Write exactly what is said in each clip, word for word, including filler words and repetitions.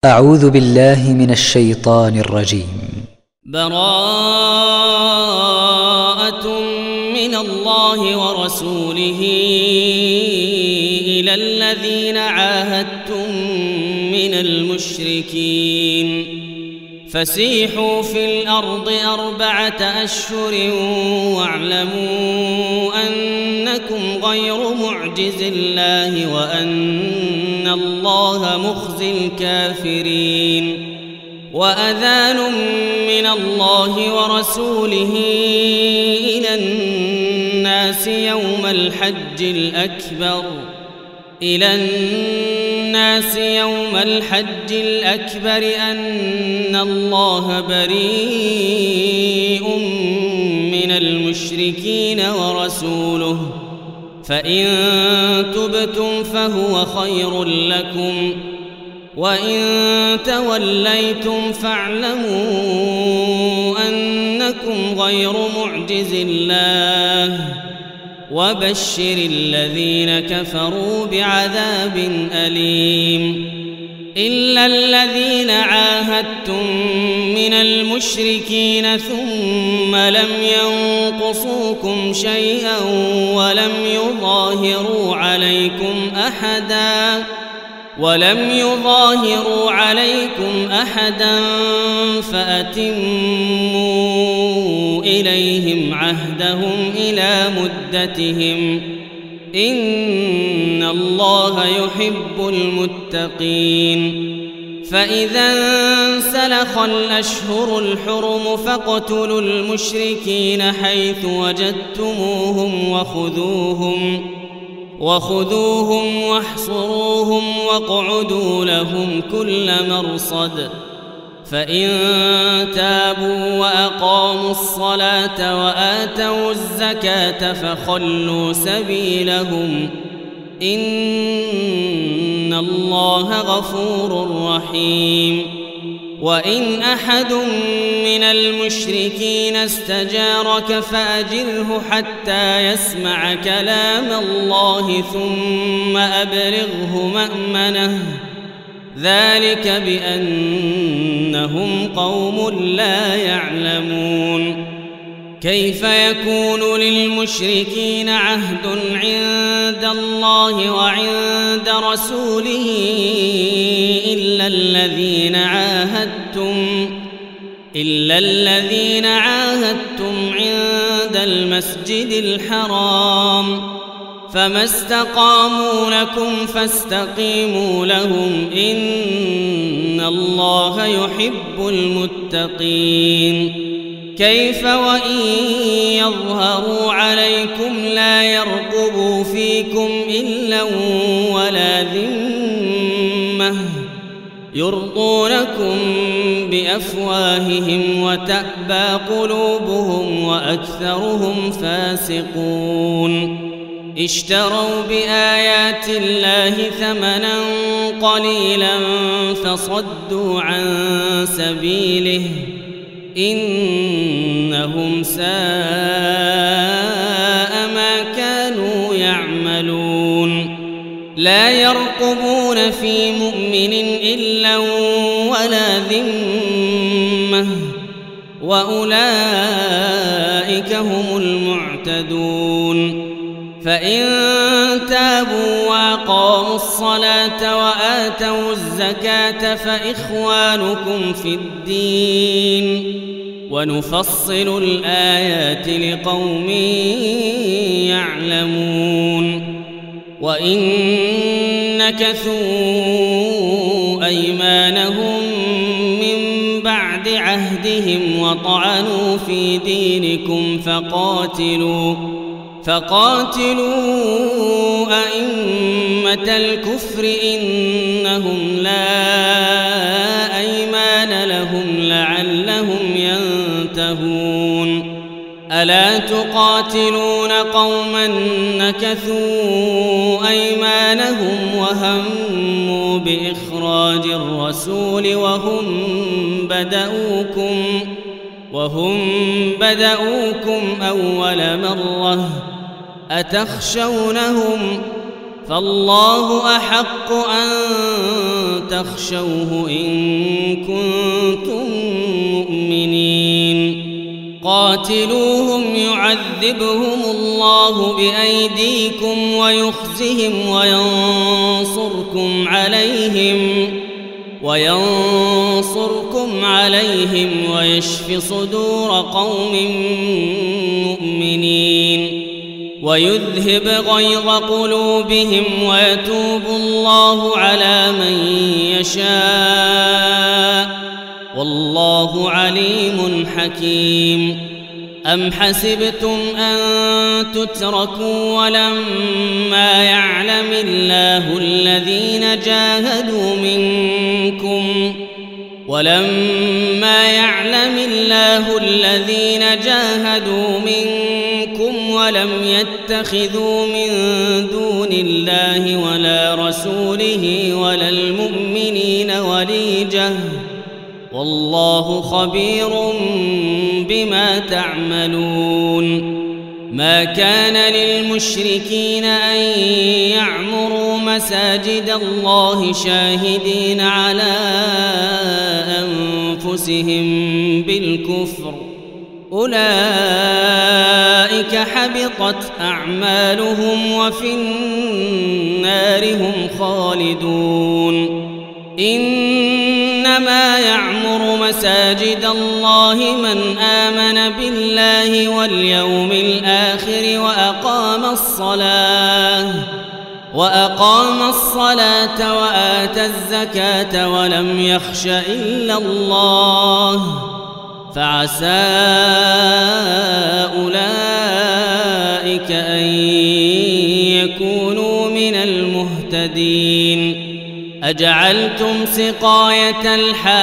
أعوذ بالله من الشيطان الرجيم. براءة من الله ورسوله إلى الذين عاهدتم من المشركين فسيحوا في الأرض أربعة أشهر واعلموا أنكم غير معجز الله وأن الله مخزي الكافرين. وأذان من الله ورسوله إلى الناس يوم الحج الأكبر إلى الناس يوم الحج الأكبر أن الله بريء من المشركين ورسوله فإن تبتم فهو خير لكم وإن توليتم فاعلموا أنكم غير معجز الله وبشر الذين كفروا بعذاب أليم. إلا الذين عاهدتم من المشركين ثم لم ينقصوكم شيئا ولم يظاهروا عليكم أحدا ولم يظاهروا عليكم أحدا فأتموا إليهم عهدهم إلى مدتهم إن الله يحب المتقين. فإذا انسلخ الأشهر الحرم فاقتلوا المشركين حيث وجدتموهم وخذوهم وخذوهم واحصروهم واقعدوا لهم كل مرصد. فإن تابوا وأقاموا الصلاة وآتوا الزكاة فخلوا سبيلهم إن الله غفور رحيم. وإن أحد من المشركين استجارك فأجره حتى يسمع كلام الله ثم أبلغه مأمنه ذلك بأنهم قوم لا يعلمون. كيف يكون للمشركين عهد عند الله وعند رسوله إلا الذين عاهدتم إلا الذين عاهدتم عند المسجد الحرام فما استقاموا لكم فاستقيموا لهم إن الله يحب المتقين. كيف وإن يظهروا عليكم لا يرقبوا فيكم إلا ولا ذمة يرضونكم بأفواههم وتأبى قلوبهم وأكثرهم فاسقون. اشتروا بآيات الله ثمنا قليلا فصدوا عن سبيله إنهم ساء ما كانوا يعملون. لا يرقبون في مؤمن إلا ولا ذمة وأولئك هم المعتدون. فإن تابوا وأقاموا الصلاة وآتوا الزكاة فإخوانكم في الدين ونفصل الآيات لقوم يعلمون. وإن نكثوا أيمانهم من بعد عهدهم وطعنوا في دينكم فقاتلوا فقاتلوا أئمة الكفر إنهم لا أيمان لهم لعلهم ينتهون. ألا تقاتلون قوما نكثوا أيمانهم وهموا بإخراج الرسول وهم بدأوكم وهم بدأوكم أول مرة أتخشونهم فالله أحق أن تخشوه إن كنتم مؤمنين قاتلوهم يعذبهم الله بأيديكم ويخزهم وينصركم عليهم وينصركم عليهم ويشف صدور قوم مؤمنين ويذهب غيظ قلوبهم ويتوب الله على من يشاء والله عليم حكيم أم حسبتم أن تتركوا ولما يعلم الله الذين جاهدوا منكم ولما يعلم الله الذين جاهدوا منكم ولم يتخذوا من دون الله ولا رسوله ولا المؤمنين وليجة والله خبير بما تعملون ما كان للمشركين أن يعمروا مساجد الله شاهدين على أنفسهم بالكفر أولئك حبطت أعمالهم وفي النار هم خالدون إنما يعمر مساجد الله من آمن بالله واليوم الآخر وأقام الصلاة وأقام الصلاة وآتى الزكاة ولم يخش إلا الله فعسى أولئك أن يكونوا من المهتدين أجعلتم سقاية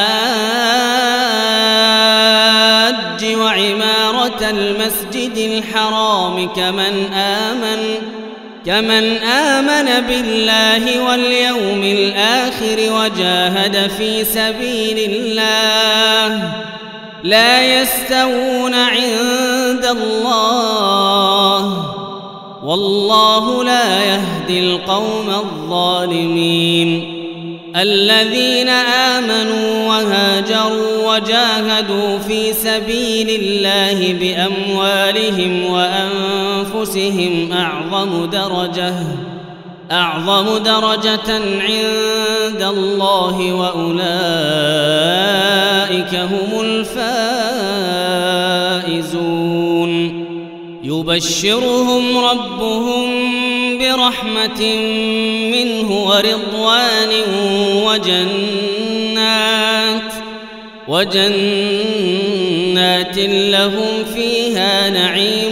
الحاج وعمارة المسجد الحرام كمن آمن كمن آمن بالله واليوم الآخر وجاهد في سبيل الله لا يستوون عند الله والله لا يهدي القوم الظالمين الذين آمنوا وهاجروا وجاهدوا في سبيل الله بأموالهم وأنفسهم أعظم درجة أعظم درجة عند الله وأولئك هم الفائزون يبشرهم ربهم برحمة منه ورضوان وجنات وجنات لهم فيها نعيم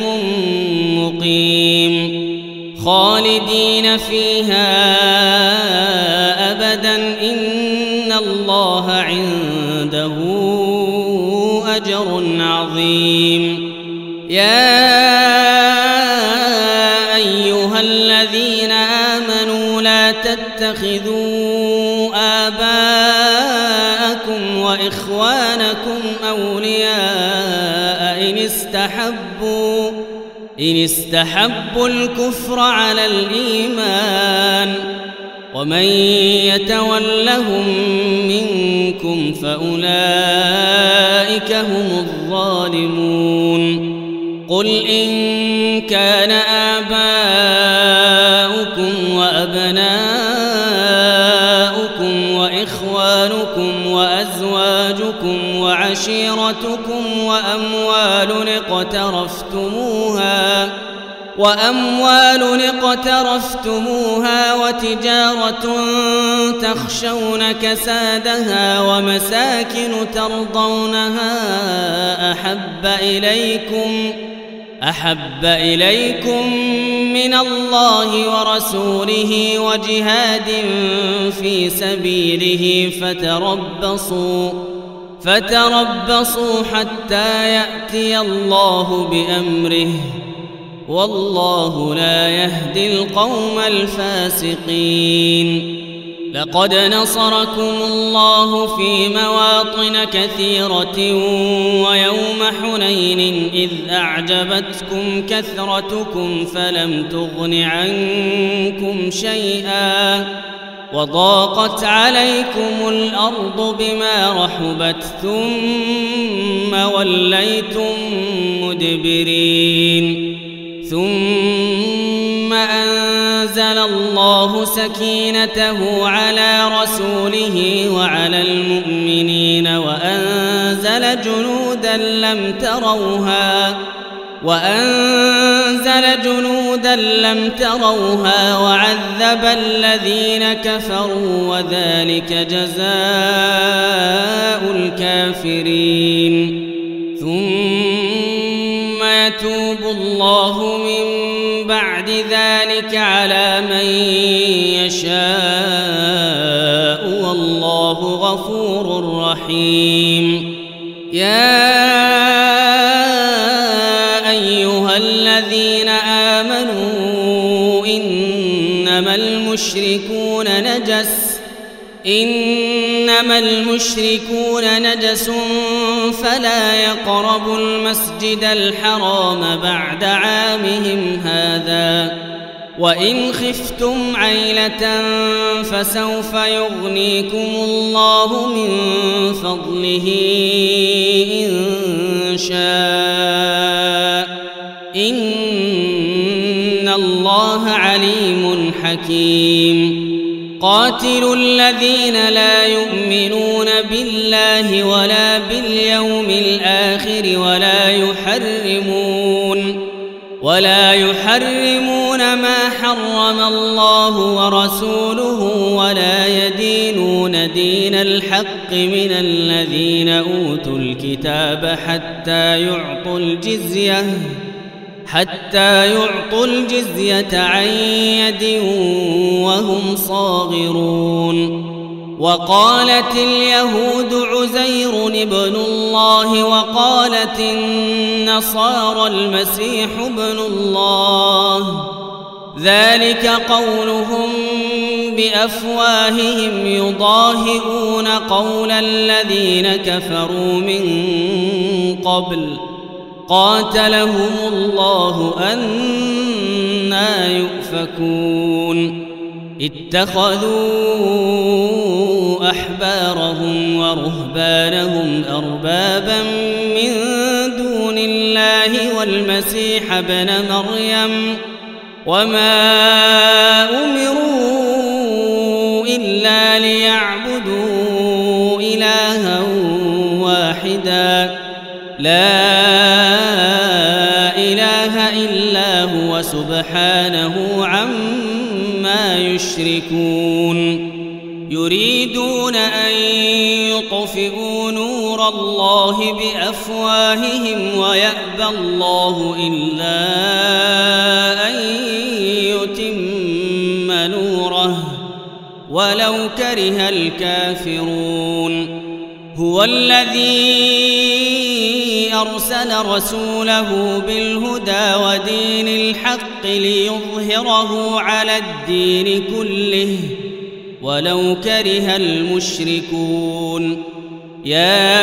مقيم خالدين فيها أبدا إن الله عنده أجر عظيم يا أيها الذين آمنوا لا تتخذوا آباءكم وإخوانكم أولياء إن استحبوا إن استحبوا الكفر على الإيمان ومن يتولهم منكم فأولئك هم الظالمون قل إن كان آباؤكم وأبناؤكم وإخوانكم وأزواجكم وعشيرتكم وأموال اقترفتموها وأموال اقترفتموها وتجارة تخشون كسادها ومساكن ترضونها أحب إليكم أحب إليكم من الله ورسوله وجهاد في سبيله فتربصوا فتربصوا حتى يأتي الله بأمره والله لا يهدي القوم الفاسقين لقد نصركم الله في مواطن كثيرة ويوم حنين إذ أعجبتكم كثرتكم فلم تغن عنكم شيئا وضاقت عليكم الأرض بما رحبت ثم وليتم مدبرين ثم أنزل الله سكينته على رسوله وعلى المؤمنين وأنزل جنودا لم تروها وأنزل جنودا لم تروها وعذب الذين كفروا وذلك جزاء الكافرين ثم يتوب الله من بعد ذلك على من يشاء والله غفور رحيم. يا أيها الذين آمنوا إنما المشركون نجس إنما المشركون نجس فلا يقربوا المسجد الحرام بعد عامهم هذا وإن خفتم عيلة فسوف يغنيكم الله من فضله إن شاء إن الله عليم حكيم. قاتلوا الذين لا يؤمنون بالله ولا باليوم الآخر ولا يحرمون ولا يحرمون ما حرم الله ورسوله ولا يدينون دين الحق من الذين أوتوا الكتاب حتى يعطوا الجزية حتى يعطوا الجزية عن يد وهم صاغرون. وقالت اليهود عزير ابن الله وقالت النصارى المسيح ابن الله ذلك قولهم بأفواههم يضاهئون قول الذين كفروا من قبل قاتلهم الله أنى يؤفكون. اتخذوا أحبارهم ورهبانهم أربابا من دون الله والمسيح ابن مريم وما أمروا إلا ليعبدوا إلها واحدا لا إله إلا هو سبحانه عما يشركون. يريدون أن يطفئوا نور الله بأفواههم ويأبى الله إلا أن يتم نوره ولو كره الكافرون. هو الذي أرسل رسوله بالهدى ودين الحق ليظهره على الدين كله ولو كره المشركون. يا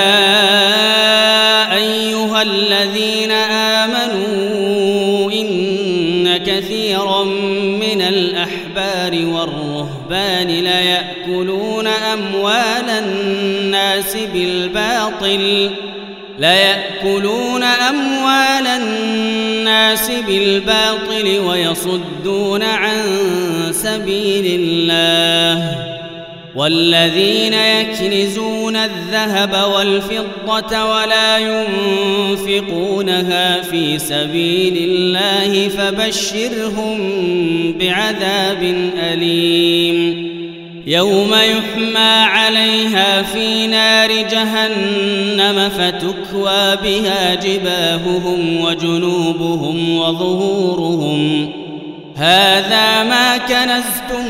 أيها الذين آمنوا إن كثيرا من الأحبار والرهبان ليأكلون أموال الناس بالباطل ليأكلون أموال الناس بالباطل ويصدون عن سبيل الله. والذين يكنزون الذهب والفضة ولا ينفقونها في سبيل الله فبشرهم بعذاب أليم يوم يحمى عليها في نار جهنم فتكوى بها جباههم وجنوبهم وظهورهم هذا ما كنزتم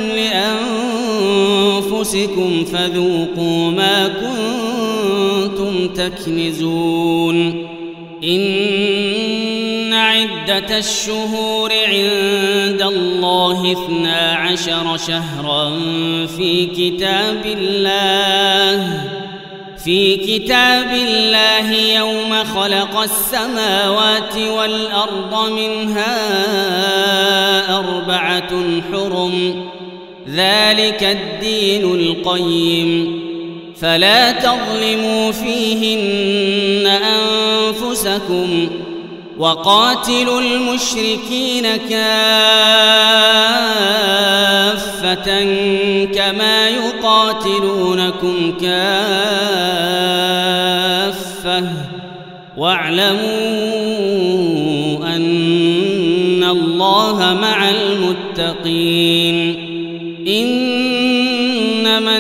لأنفسكم فذوقوا ما كنتم تكنزون. إن عدة الشهور عند الله اثنا عشر شهرا في كتاب الله في كتاب الله يوم خلق السماوات والأرض منها أربعة حرم ذلك الدين القيم فلا تظلموا فيهن أنفسكم وقاتلوا المشركين كافة كما يقاتلونكم كافة واعلموا أن الله مع المتقين إنما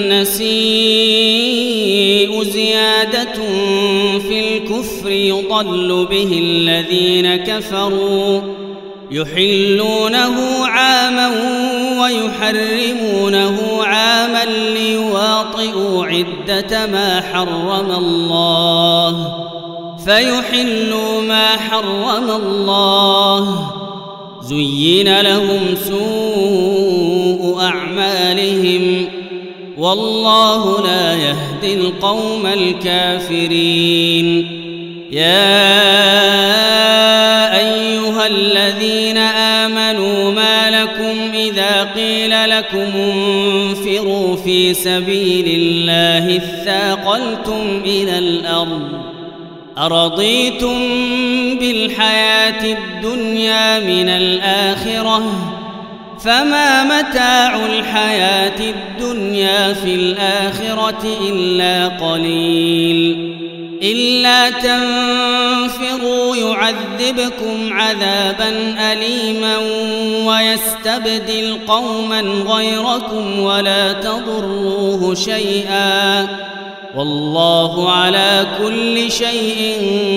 النسيء زيادة في الكفر يضل به الذين كفروا يحلونه عاما ويحرمونه عاما ليواطئوا عدة ما حرم الله فيحلوا ما حرم الله زين لهم سوء أعمالهم والله لا يهدي القوم الكافرين يا أيها الذين آمنوا ما لكم إذا قيل لكم انفروا في سبيل الله اثاقلتم إلى الأرض أرضيتم بالحياة الدنيا من الآخرة فما متاع الحياة الدنيا في الآخرة إلا قليل إلا تنفروا يعذبكم عذابا أليما ويستبدل قوما غيركم ولا تضروه شيئا والله على كل شيء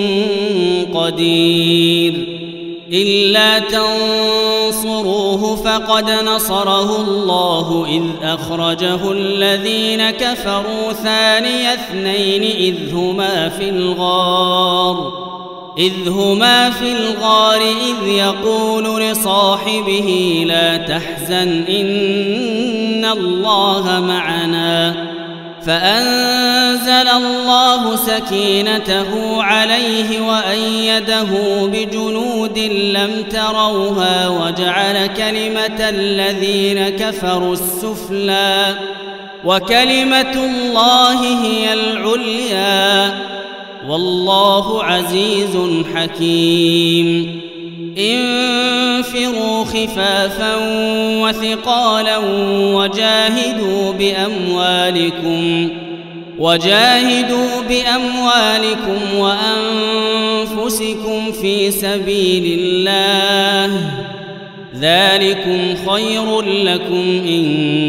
قدير إلا تنصروه فقد نصره الله إذ أخرجه الذين كفروا ثاني اثنين إذ هما في الغار إذ هما في الغار إذ يقول لصاحبه لا تحزن إن الله معنا فأنزل الله سكينته عليه وأيده بجنود لم تروها وجعل كلمة الذين كفروا السفلى وكلمة الله هي العليا والله عزيز حكيم انفروا خفافا وثقالا وجاهدوا بأموالكم وجاهدوا بأموالكم وأنفسكم في سبيل الله ذلكم خير لكم إن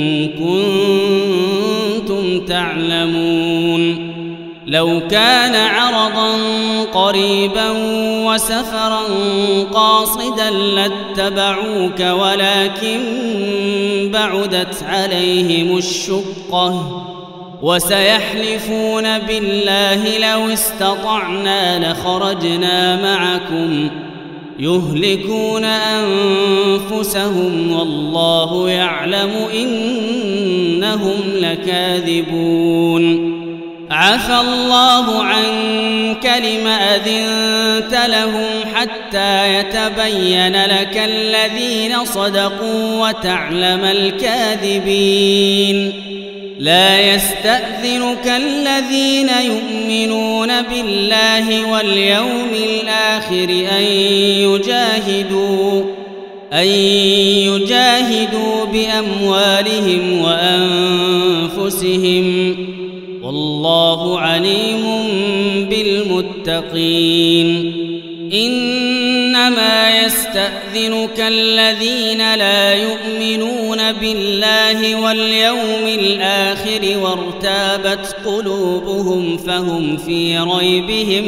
كنتم تعلمون لو كان عرضا قريبا وسفرا قاصدا لاتبعوك ولكن بعدت عليهم الشقة وسيحلفون بالله لو استطعنا لخرجنا معكم يهلكون أنفسهم والله يعلم إنهم لكاذبون عفى الله عنك لم أذنت لهم حتى يتبين لك الذين صدقوا وتعلم الكاذبين لا يستأذنك الذين يؤمنون بالله واليوم الآخر أن يجاهدوا أن يجاهدوا بأموالهم وأنفسهم والله عليم بالمتقين إنما يستأذنك الذين لا يؤمنون بالله واليوم الآخر وارتابت قلوبهم فهم في ريبهم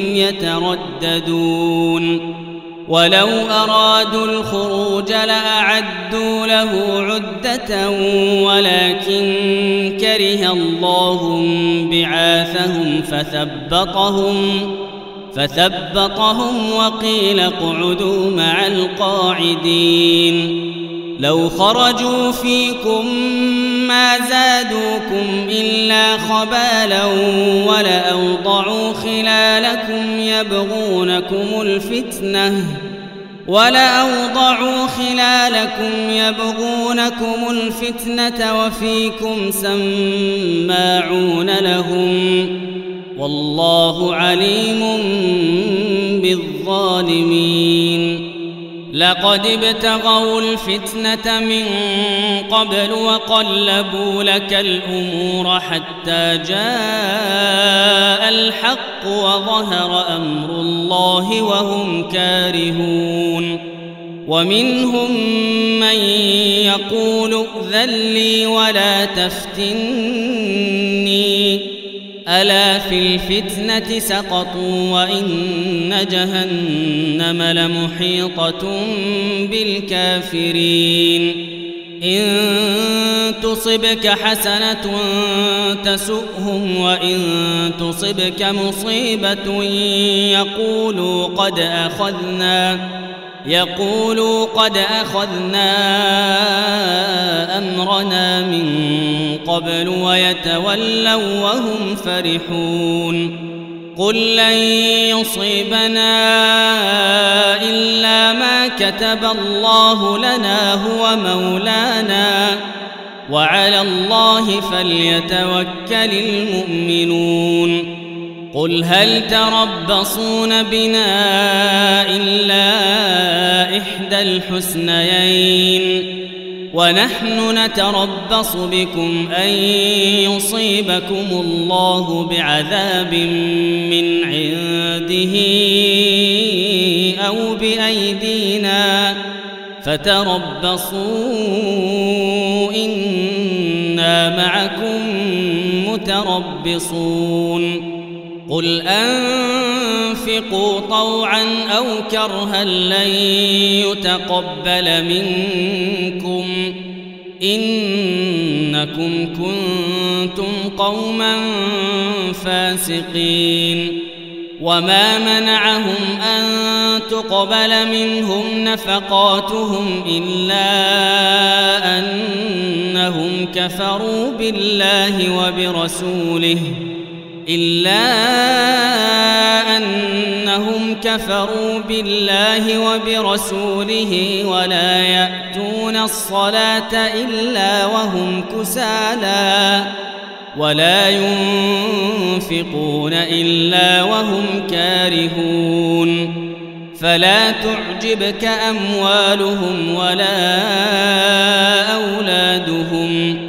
يترددون ولو أرادوا الخروج لأعدوا له عدة ولكن كره الله بعاثهم فثبطهم فثبطهم وقيل اقعدوا مع القاعدين لو خرجوا فيكم ما زادوكم إلا خبالا ولأوضعوا خلالكم يبغونكم الفتنة ولأوضعوا خلالكم يبغونكم الفتنة وفيكم سماعون لهم والله عليم بالظالمين لقد ابتغوا الفتنة من قبل وقلبوا لك الأمور حتى جاء الحق وظهر أمر الله وهم كارهون ومنهم من يقول ائذن لي ولا تفتني ألا في الفتنة سقطوا وإن جهنم لمحيطة بالكافرين إن تصبك حسنة تسؤهم وإن تصبك مصيبة يقولوا قد أخذنا يقولوا قد أخذنا أمرنا من قبل ويتولوا وهم فرحون قل لن يصيبنا إلا ما كتب الله لنا هو مولانا وعلى الله فليتوكل المؤمنون قل هل تربصون بنا إلا إحدى الحسنيين ونحن نتربص بكم أن يصيبكم الله بعذاب من عنده أو بأيدينا فتربصوا إنا معكم متربصون قل أنفقوا طوعا أو كرها لن يتقبل منكم إنكم كنتم قوما فاسقين وما منعهم أن تقبل منهم نفقاتهم إلا أنهم كفروا بالله وبرسوله إلا أنهم كفروا بالله وبرسوله ولا يأتون الصلاة إلا وهم كسالى ولا ينفقون إلا وهم كارهون فلا تعجبك أموالهم ولا أولادهم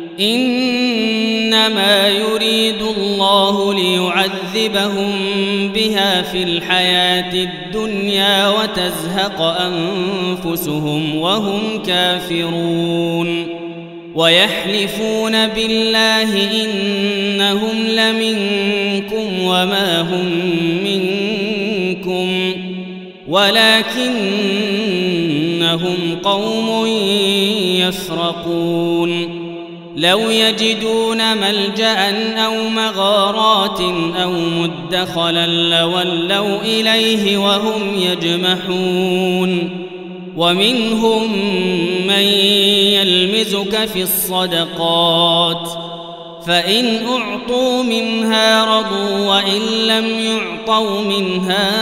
إنما يريد الله ليعذبهم بها في الحياة الدنيا وتزهق أنفسهم وهم كافرون ويحلفون بالله إنهم لمنكم وما هم منكم ولكنهم قوم يفرقون لو يجدون ملجأ أو مغارات أو مدخلا لولوا إليه وهم يجمحون ومنهم من يلمزك في الصدقات فإن أعطوا منها رضوا وإن لم يعطوا منها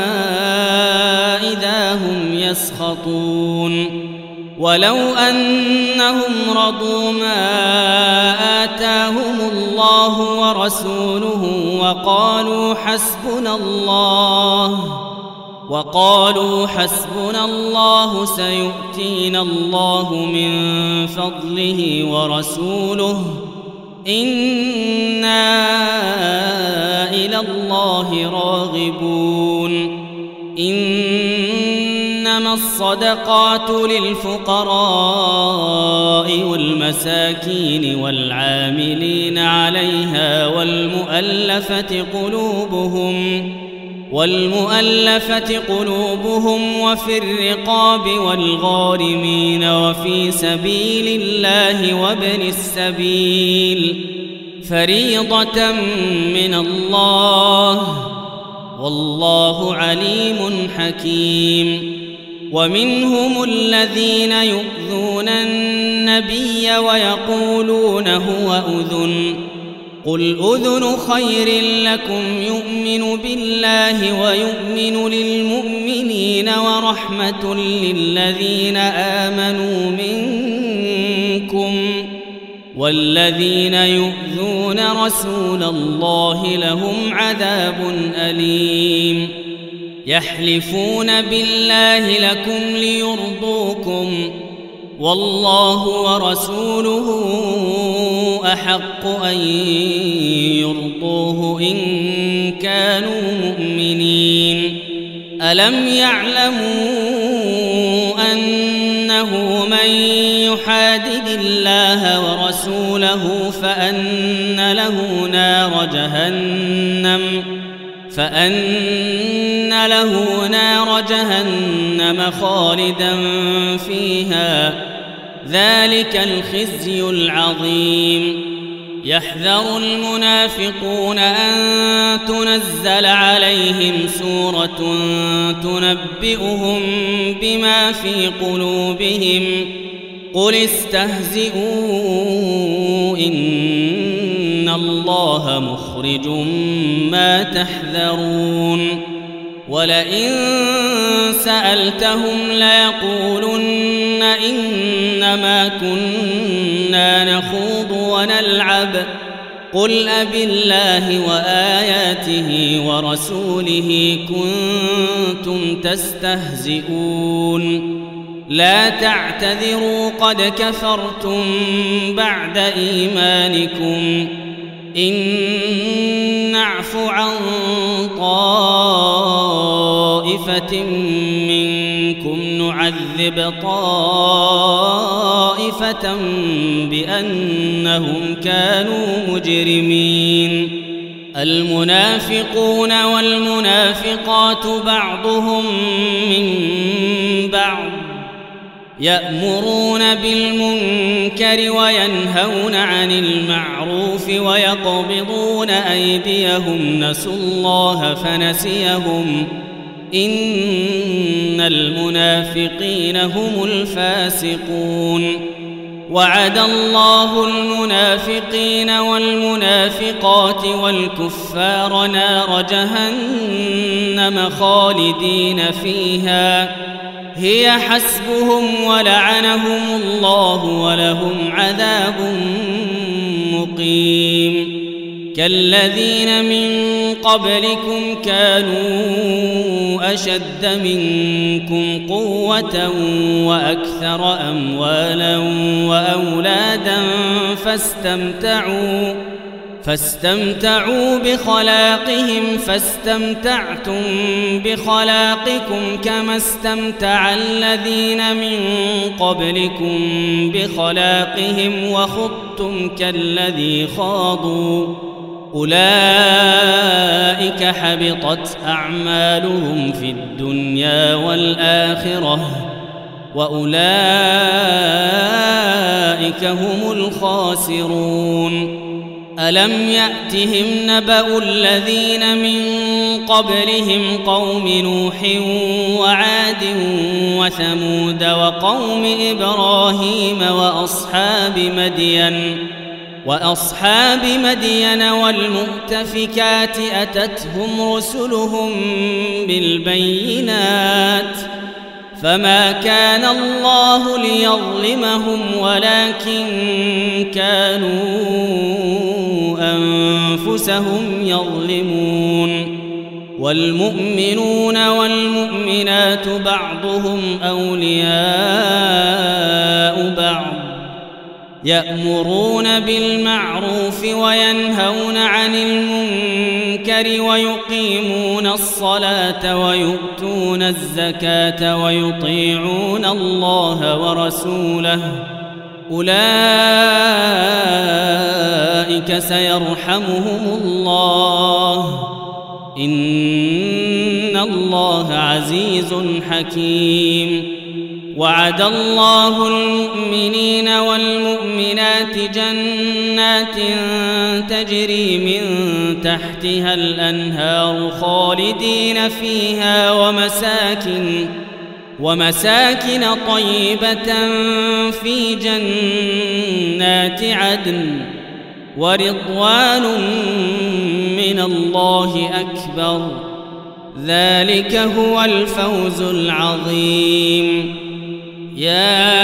إذا هم يسخطون ولو أنهم رضوا ما آتاهم الله ورسوله وقالوا حسبنا الله وقالوا حسبنا الله سيؤتينا الله من فضله ورسوله إنا إلى الله راغبون إنما الصدقات للفقراء والمساكين والعاملين عليها والمؤلفة قلوبهم والمؤلفة قلوبهم وفي الرقاب والغارمين وفي سبيل الله وابن السبيل فريضة من الله والله عليم حكيم. ومنهم الذين يؤذون النبي ويقولون هو أذن، قل أذن خير لكم يؤمن بالله ويؤمن للمؤمنين ورحمة للذين آمنوا منكم، والذين يؤذون رسول الله لهم عذاب أليم. يحلفون بالله لكم ليرضوكم، والله ورسوله أحق أن يرضوه إن كانوا مؤمنين. ألم يعلموا أنه من يحادد الله ورسوله فأن له نار جهنم فأن له نار جهنم خالدا فيها، ذلك الخزي العظيم. يحذر المنافقون أن تنزل عليهم سورة تنبئهم بما في قلوبهم، قل استهزئوا إن الله مخرج ما تحذرون. ولئن سألتهم ليقولن إنما كنا نخوض ونلعب، قل أبالله وآياته ورسوله كنتم تستهزئون. لا تعتذروا قد كفرتم بعد إيمانكم، إن نعف عن طائفة منكم نعذب طائفة بأنهم كانوا مجرمين. المنافقون والمنافقات بعضهم من بعض، يأمرون بالمنكر وينهون عن المعروف ويقبضون أيديهم، نسوا الله فنسيهم، إن المنافقين هم الفاسقون. وعد الله المنافقين والمنافقات والكفار نار جهنم خالدين فيها، هي حسبهم ولعنهم الله ولهم عذاب مقيم. كالذين من قبلكم كانوا أشد منكم قوة وأكثر أموالا وأولادا فاستمتعوا فاستمتعوا بخلاقهم فاستمتعتم بخلاقكم كما استمتع الذين من قبلكم بخلاقهم وخضتم كالذي خاضوا، أولئك حبطت أعمالهم في الدنيا والآخرة وأولئك هم الخاسرون. ألم يأتهم نبأ الذين من قبلهم قوم نوح وعاد وثمود وقوم إبراهيم وأصحاب مدين وأصحاب مدين والمؤتفكات أتتهم رسلهم بالبينات، فما كان الله ليظلمهم ولكن كانوا أنفسهم يظلمون. والمؤمنون والمؤمنات بعضهم أولياء بعض، يأمرون بالمعروف وينهون عن المنكر ويقيمون الصلاة ويؤتون الزكاة ويطيعون الله ورسوله، أولئك سيرحمهم الله، إن الله عزيز حكيم. وعد الله المؤمنين والمؤمنات جنات تجري من تحتها الأنهار خالدين فيها ومساكن ومساكن طيبة في جنات عدن ورضوان من الله أكبر ذلك هو الفوز العظيم. يا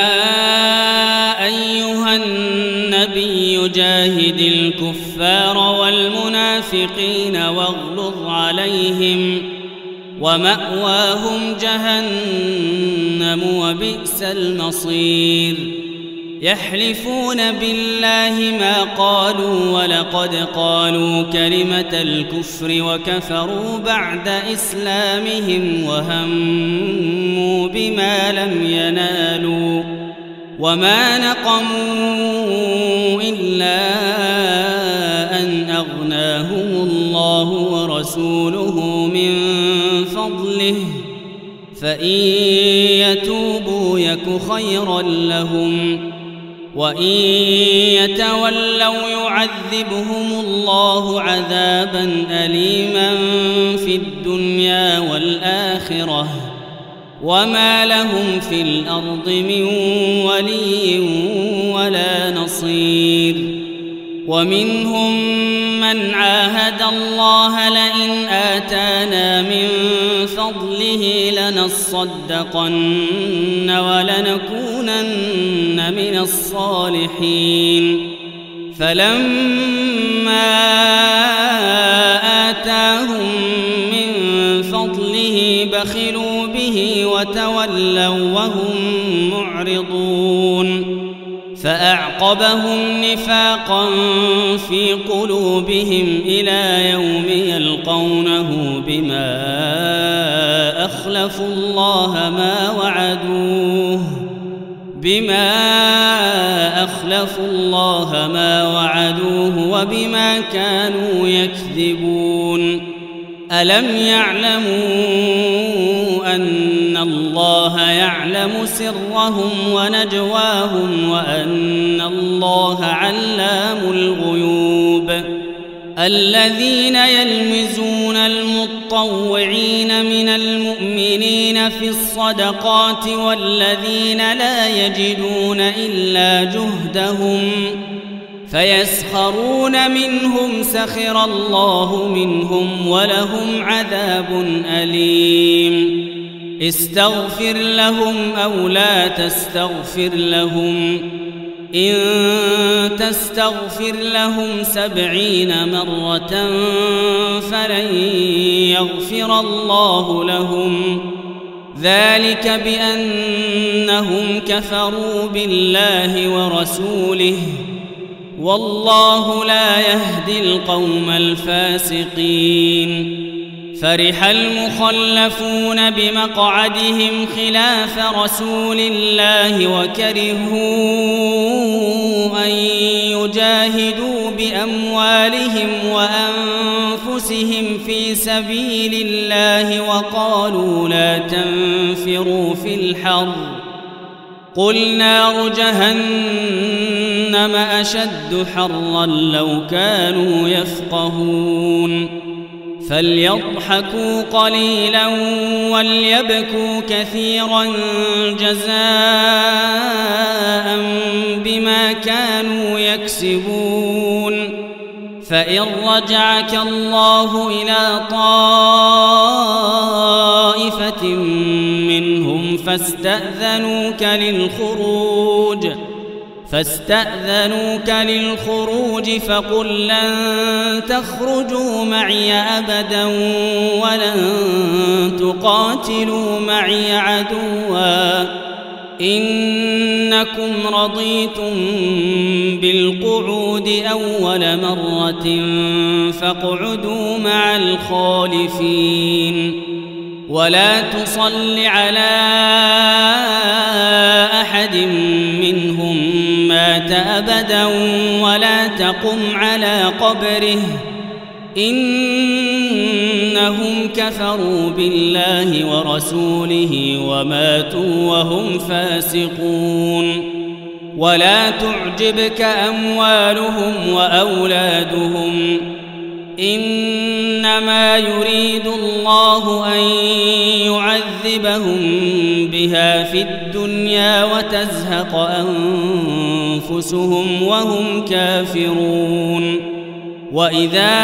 أيها النبي جاهد الكفار والمنافقين واغلظ عليهم ومأواهم جهنم وبئس المصير. يحلفون بالله ما قالوا ولقد قالوا كلمة الكفر وكفروا بعد إسلامهم وهموا بما لم ينالوا وما نقموا إلا أن أغناهم الله ورسوله من فضله فإن يتوبوا يك خيرا لهم وإن يتولوا يعذبهم الله عذابا أليما في الدنيا والآخرة وما لهم في الأرض من ولي ولا نصير. ومنهم من عاهد الله لئن آتانا من فضله لنصدقن ولنكونن من الصالحين فلما آتاهم من فضله بخلوا به وتولوا وهم معرضون فأعقبهم نفاقا في قلوبهم إلى يوم يلقونه بما أخلفوا الله ما وعدوه بما أخلفوا الله ما وعدوه وبما كانوا يكذبون. ألم يعلموا أن الله يعلم سرهم ونجواهم وأن الله علام الغيوب. الذين يلمزون المطوعين من المؤمنين في الصدقات والذين لا يجدون إلا جهدهم فيسخرون منهم سخر الله منهم ولهم عذاب أليم. استغفر لهم أو لا تستغفر لهم إن تستغفر لهم سبعين مرة فلن يغفر الله لهم ذلك بأنهم كفروا بالله ورسوله والله لا يهدي القوم الفاسقين. فرح المخلفون بمقعدهم خلاف رسول الله وكرهوا أن يجاهدوا بأموالهم وأنفسهم في سبيل الله وقالوا لا تنفروا في الحر قل نار جهنم أشد حرا لو كانوا يفقهون. فليضحكوا قليلا وليبكوا كثيرا جزاء بما كانوا يكسبون. فإن رجعك الله إلى طائفة منهم فاستأذنوك للخروج فاستأذنوك للخروج فقل لن تخرجوا معي أبدا ولن تقاتلوا معي عدوا إنكم رضيتم بالقعود أول مرة فاقعدوا مع الخالفين. ولا تصل على أحد منهم مات أبدا ولا تقم على قبره إنهم إنهم كفروا بالله ورسوله وماتوا وهم فاسقون. ولا تعجبك أموالهم وأولادهم، إنما يريد الله أن يعذبهم بها في الدنيا وتزهق أنفسهم وهم كافرون. وإذا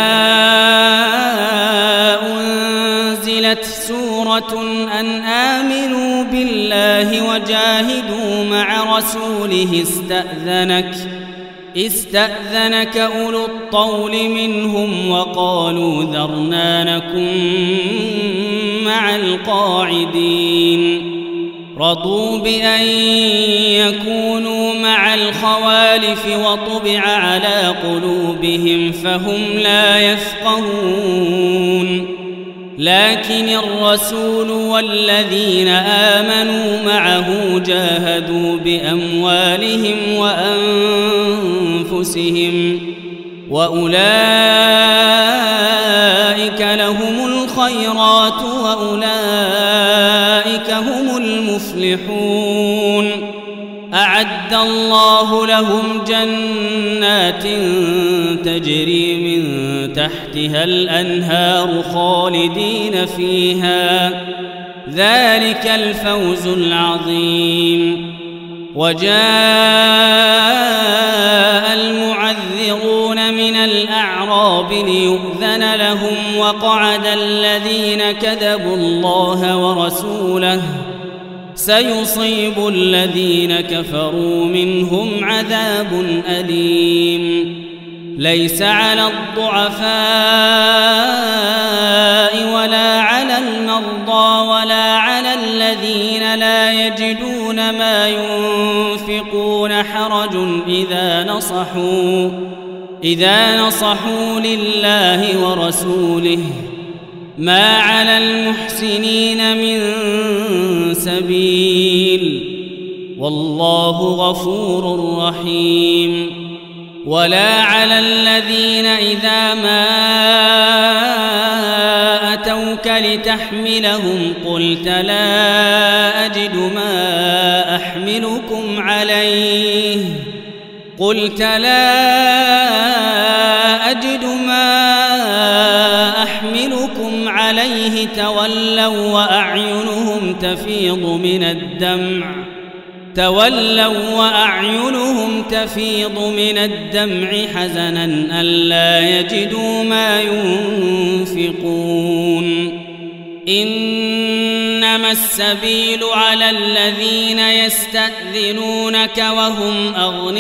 أنزلت سورة أن آمنوا بالله وجاهدوا مع رسوله استأذنك استأذنك أولو الطول منهم وقالوا ذرنا نكن مع القاعدين. رضوا بأن يكونوا مع الخوالف وطبع على قلوبهم فهم لا يفقهون. لكن الرسول والذين آمنوا معه جاهدوا بأموالهم وأنفسهم، وأولئك لهم الخيرات وأولئك هم المفلحون. أعد الله لهم جنات تجري من تحتها الأنهار خالدين فيها، ذلك الفوز العظيم. وجاء المعذرون من الأعراب ليؤذن لهم وقعد الذين كذبوا الله ورسوله، سيصيب الذين كفروا منهم عذاب أليم. ليس على الضعفاء ولا على المرضى ولا على الذين لا يجدون ما ينفقون حرج إذا نصحوا إذا نصحوا لله ورسوله، ما على المحسنين من سبيل، والله غفور رحيم. ولا على الذين إذا ما أتوك لتحملهم قلت لا أجد ما أحملكم عليه قلت لا أجد ما أحملكم عليه تولوا وأعينهم تفيض من الدمع تولوا وأعينهم تفيض من الدمع حزنا ألا يجدوا ما ينفقون. إنما السبيل على الذين يستأذنونك وهم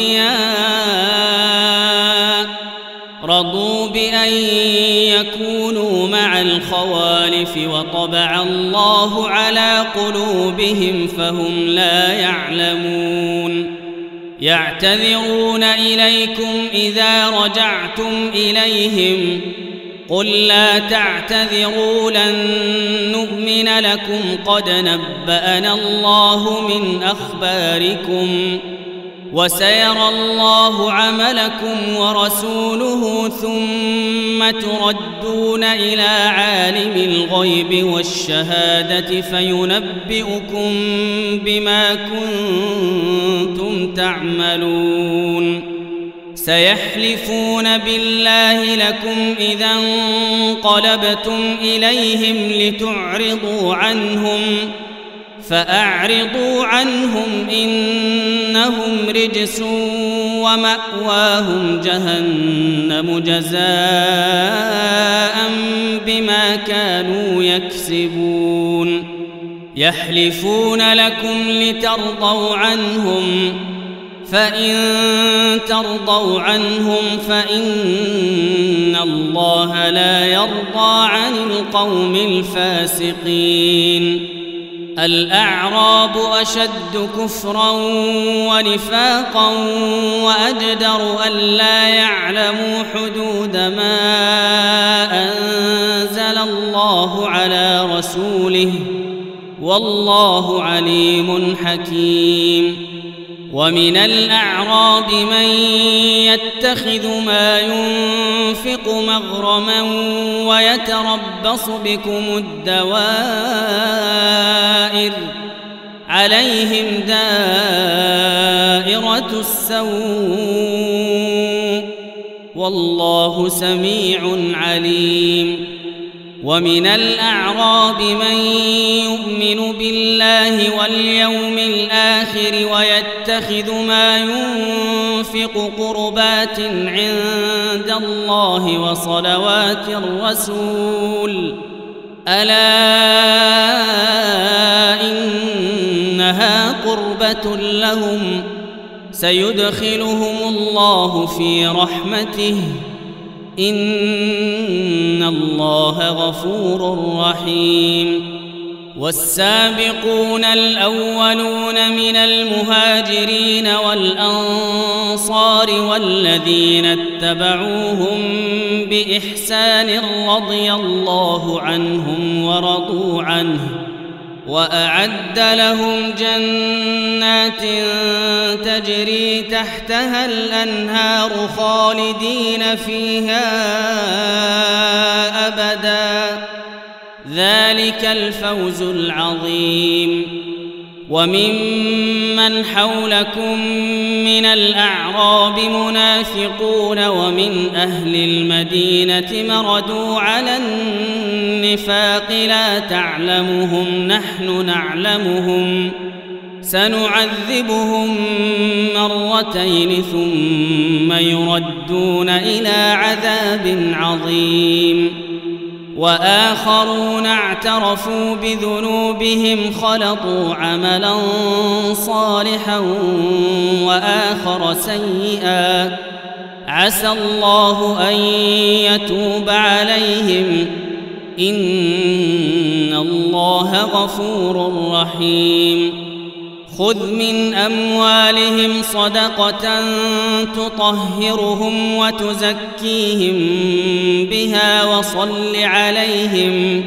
أغنياء رضوا بأن يكونوا مع الخوالف وطبع الله على قلوبهم فهم لا يعلمون. يعتذرون إليكم إذا رجعتم إليهم قل لا تعتذروا لن نؤمن لكم قد نبأنا الله من أخباركم وسيرى الله عملكم ورسوله ثم تردون إلى عالم الغيب والشهادة فينبئكم بما كنتم تعملون. سيحلفون بالله لكم إذا انقلبتم إليهم لتعرضوا عنهم فأعرضوا عنهم إنهم رجس ومأواهم جهنم جزاء بما كانوا يكسبون. يحلفون لكم لترضوا عنهم فإن ترضوا عنهم فإن الله لا يرضى عن القوم الفاسقين. الأعراب أشد كفرا ونفاقا وأجدر ألا يعلموا حدود ما أنزل الله على رسوله والله عليم حكيم. ومن الأعراب من يتخذ ما ينفق مغرما ويتربص بكم الدوائر عليهم دائرة السوء والله سميع عليم. ومن الأعراب من يؤمن بالله واليوم الآخر ويتخذ ما ينفق قربات عند الله وصلوات الرسول ألا إنها قربة لهم سيدخلهم الله في رحمته إن الله غفور رحيم. والسابقون الأولون من المهاجرين والأنصار والذين اتبعوهم بإحسان رضي الله عنهم ورضوا عنه وأعد لهم جنات تجري تحتها الأنهار خالدين فيها أبدا ذلك الفوز العظيم. وممن حولكم من الأعراب منافقون ومن أهل المدينة مردوا على النفاق لا تعلمهم نحن نعلمهم سنعذبهم مرتين ثم يردون إلى عذاب عظيم. وآخرون اعترفوا بذنوبهم خلطوا عملا صالحا وآخر سيئا عسى الله أن يتوب عليهم إن الله غفور رحيم. خذ من أموالهم صدقة تطهرهم وتزكيهم بها وصل عليهم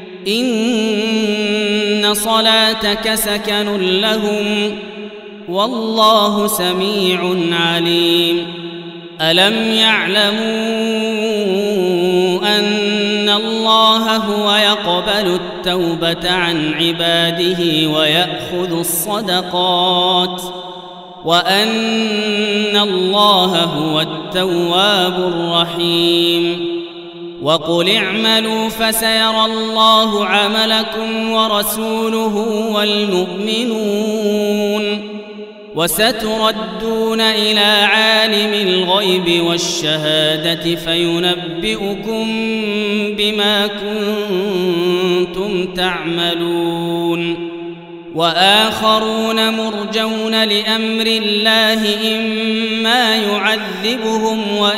إن صلاتك سكن لهم والله سميع عليم. ألم يعلموا أن الله هو يقبل التوبة عن عباده ويأخذ الصدقات وأن الله هو التواب الرحيم. وقل اعملوا فسيرى الله عملكم ورسوله والمؤمنون وستردون إلى عالم الغيب والشهادة فينبئكم بما كنتم تعملون. وآخرون مرجون لأمر الله إما يعذبهم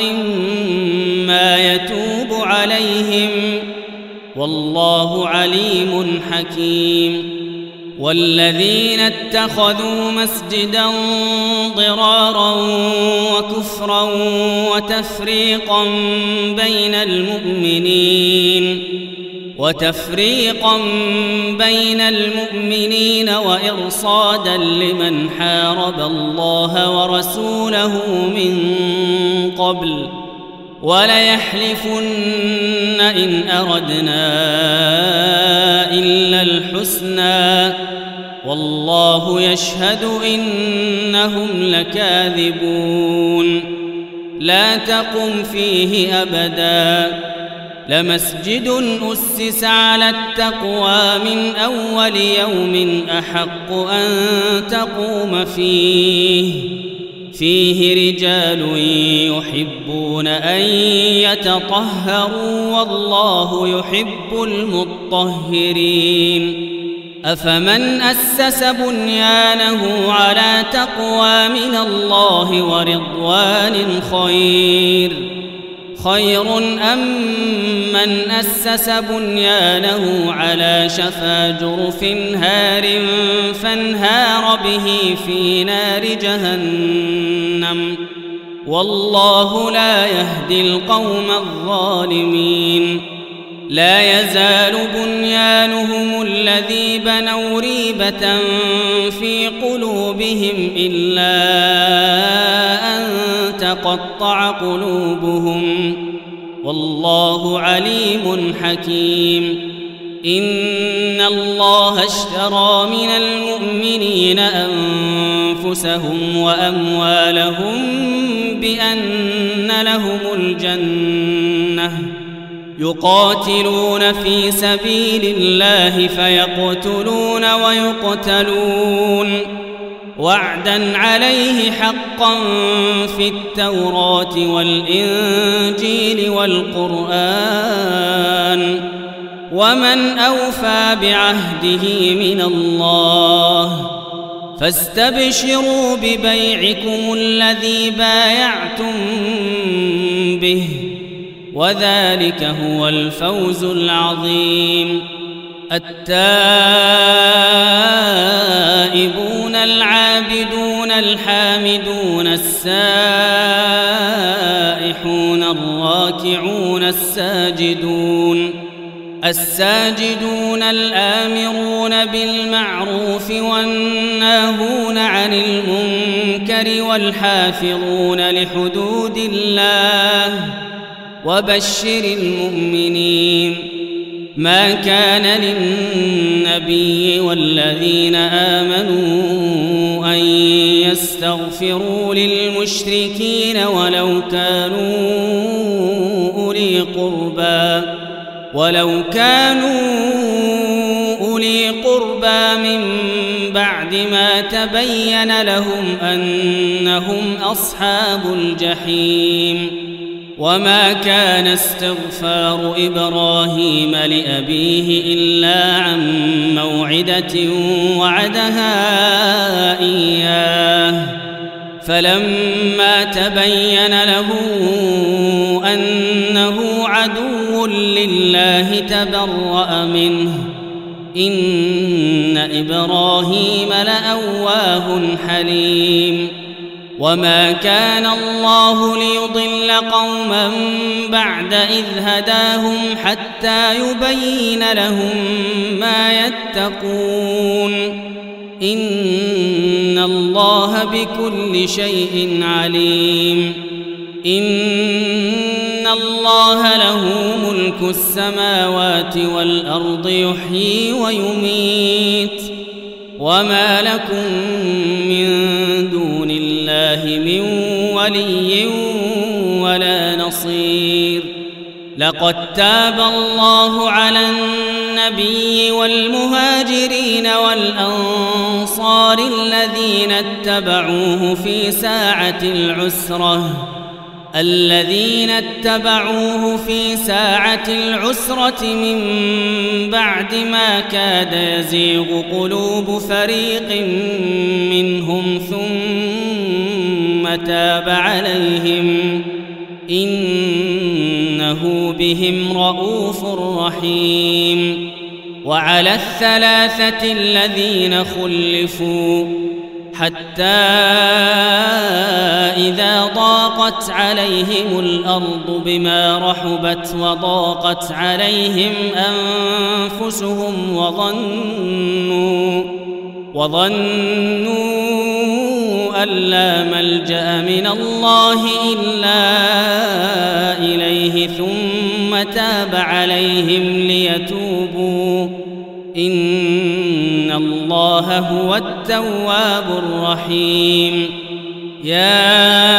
وإما يتوب عليهم والله عليم حكيم. والذين اتخذوا مسجدا ضرارا وكفرا وتفريقا بين المؤمنين وتفريقا بين المؤمنين وإرصادا لمن حارب الله ورسوله من قبل وليحلفن إن أردنا إلا الحسنى والله يشهد إنهم لكاذبون. لا تقم فيه أبدا لمسجد أسس على التقوى من أول يوم أحق أن تقوم فيه فيه رجال يحبون أن يتطهروا والله يحب المطهرين. أفمن أسس بنيانه على تقوى من الله ورضوان خير خير أم من أسس بنيانه على شفا جرف هار فانهار به في نار جهنم والله لا يهدي القوم الظالمين. لا يزال بنيانهم الذي بنوا ريبة في قلوبهم إلا أن تقطع قلوبهم والله عليم حكيم إن الله اشترى من المؤمنين أنفسهم وأموالهم بأن لهم الجنة يقاتلون في سبيل الله فيقتلون ويقتلون وعدا عليه حقا في التوراة والإنجيل والقرآن ومن أوفى بعهده من الله فاستبشروا ببيعكم الذي بايعتم به وذلك هو الفوز العظيم التائبون العابدون الحامدون السائحون الراكعون الساجدون الساجدون الآمرون بالمعروف والناهون عن المنكر والحافظون لحدود الله وبشر المؤمنين ما كان للنبي والذين آمنوا أن يستغفروا للمشركين ولو كانوا أولي قربى ولو كانوا أولي قربى من بعد ما تبين لهم أنهم أصحاب الجحيم وما كان استغفار إبراهيم لأبيه إلا عن موعدة وعدها إياه فلما تبين له أنه عدو لله تبرأ منه إن إبراهيم لأواه حليم وما كان الله ليضل قوما بعد إذ هداهم حتى يبين لهم ما يتقون إن الله بكل شيء عليم إن الله له ملك السماوات والأرض يحيي ويميت وما لكم من دون الله من ولي ولا نصير لقد تاب الله على النبي والمهاجرين والأنصار الذين اتبعوه في ساعة العسرة الذين اتبعوه في ساعة العسرة من بعد ما كاد يزيغ قلوب فريق منهم ثم تاب عليهم إنه بهم رءوف رحيم وعلى الثلاثة الذين خلفوا حتى إذا ضاقت عليهم الأرض بما رحبت وضاقت عليهم أنفسهم وظنوا وظنوا أن لا ملجأ من الله إلا إليه ثم تاب عليهم ليتوبوا إن الله هو التواب الرحيم يا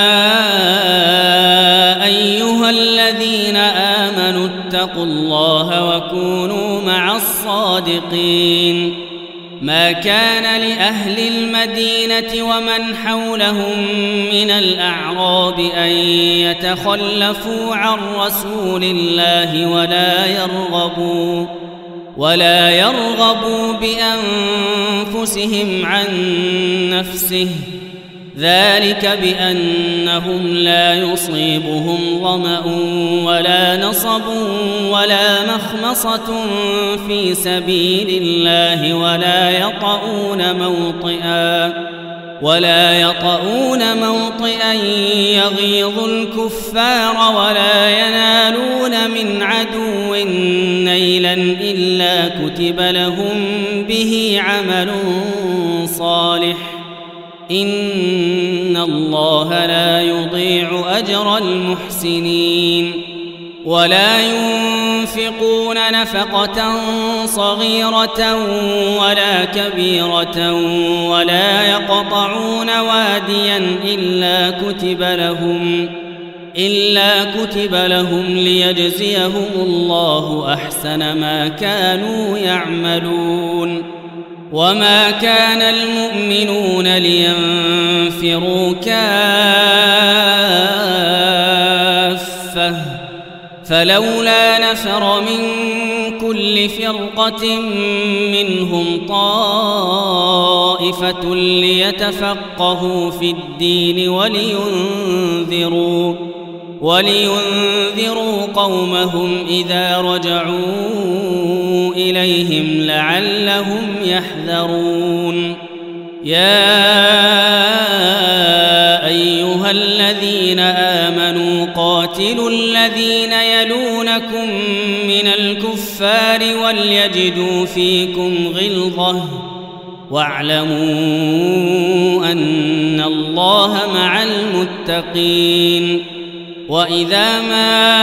أيها الذين آمنوا اتقوا الله وكونوا مع الصادقين ما كان لأهل المدينة ومن حولهم من الأعراب أن يتخلفوا عن رسول الله ولا يرغبوا ولا يرغبوا بأنفسهم عن نفسه ذلك بأنهم لا يصيبهم ظمأ ولا نصب ولا مخمصة في سبيل الله ولا يطؤون موطئا ولا يطؤون موطئا يغيظ الكفار ولا ينالون من عدو نيلا إلا كتب لهم به عمل صالح إن الله لا يضيع أجر المحسنين ولا ينفقون نفقة صغيرة ولا كبيرة ولا يقطعون واديا إلا كتب لهم إلا كتب لهم ليجزيهم الله أحسن ما كانوا يعملون وما كان المؤمنون لينفروا كافة فلولا نفر من كل فرقة منهم طائفة ليتفقهوا في الدين ولينذروا ولينذروا قومهم إذا رجعوا إليهم لعلهم يحذرون يا أيها الذين آمنوا قاتلوا الذين يلونكم من الكفار وليجدوا فيكم غلظة واعلموا أن الله مع المتقين وإذا ما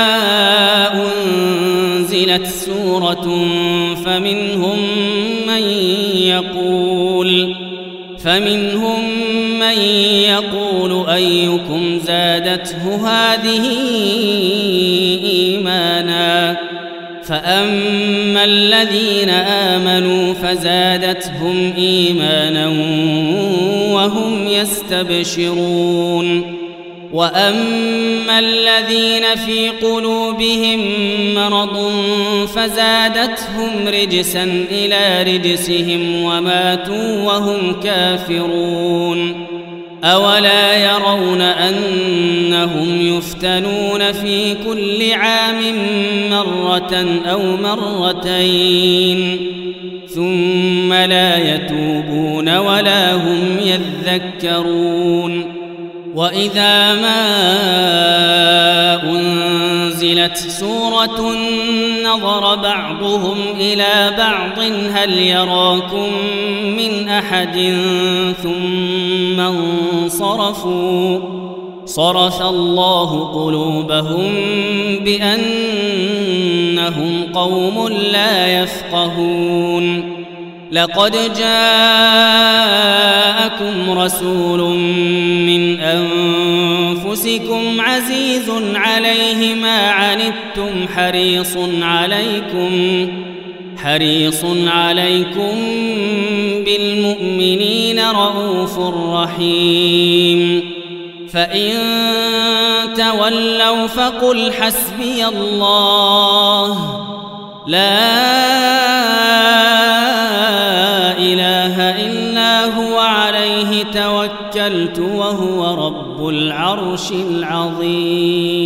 أنزلت سورة فمنهم من يقول فمنهم من يقول أيكم زادته هذه إيمانا فأما الذين آمنوا فزادتهم إيمانا وهم يستبشرون وأما الذين في قلوبهم مرض فزادتهم رجسا إلى رجسهم وماتوا وهم كافرون أولا يرون أنهم يفتنون في كل عام مرة أو مرتين ثم لا يتوبون ولا هم يذكرون وإذا ما أنزلت سورة نظر بعضهم إلى بعض هل يراكم من أحد ثم انصرفوا صرف الله قلوبهم بأنهم قوم لا يفقهون لقد جاءكم رسول من أنفسكم عزيز عليه ما عنتم حريص عليكم حريص عليكم بالمؤمنين رؤوف رحيم فإن تولوا فقل حسبي الله لا إله إلا هو عليه توكلت وهو رب العرش العظيم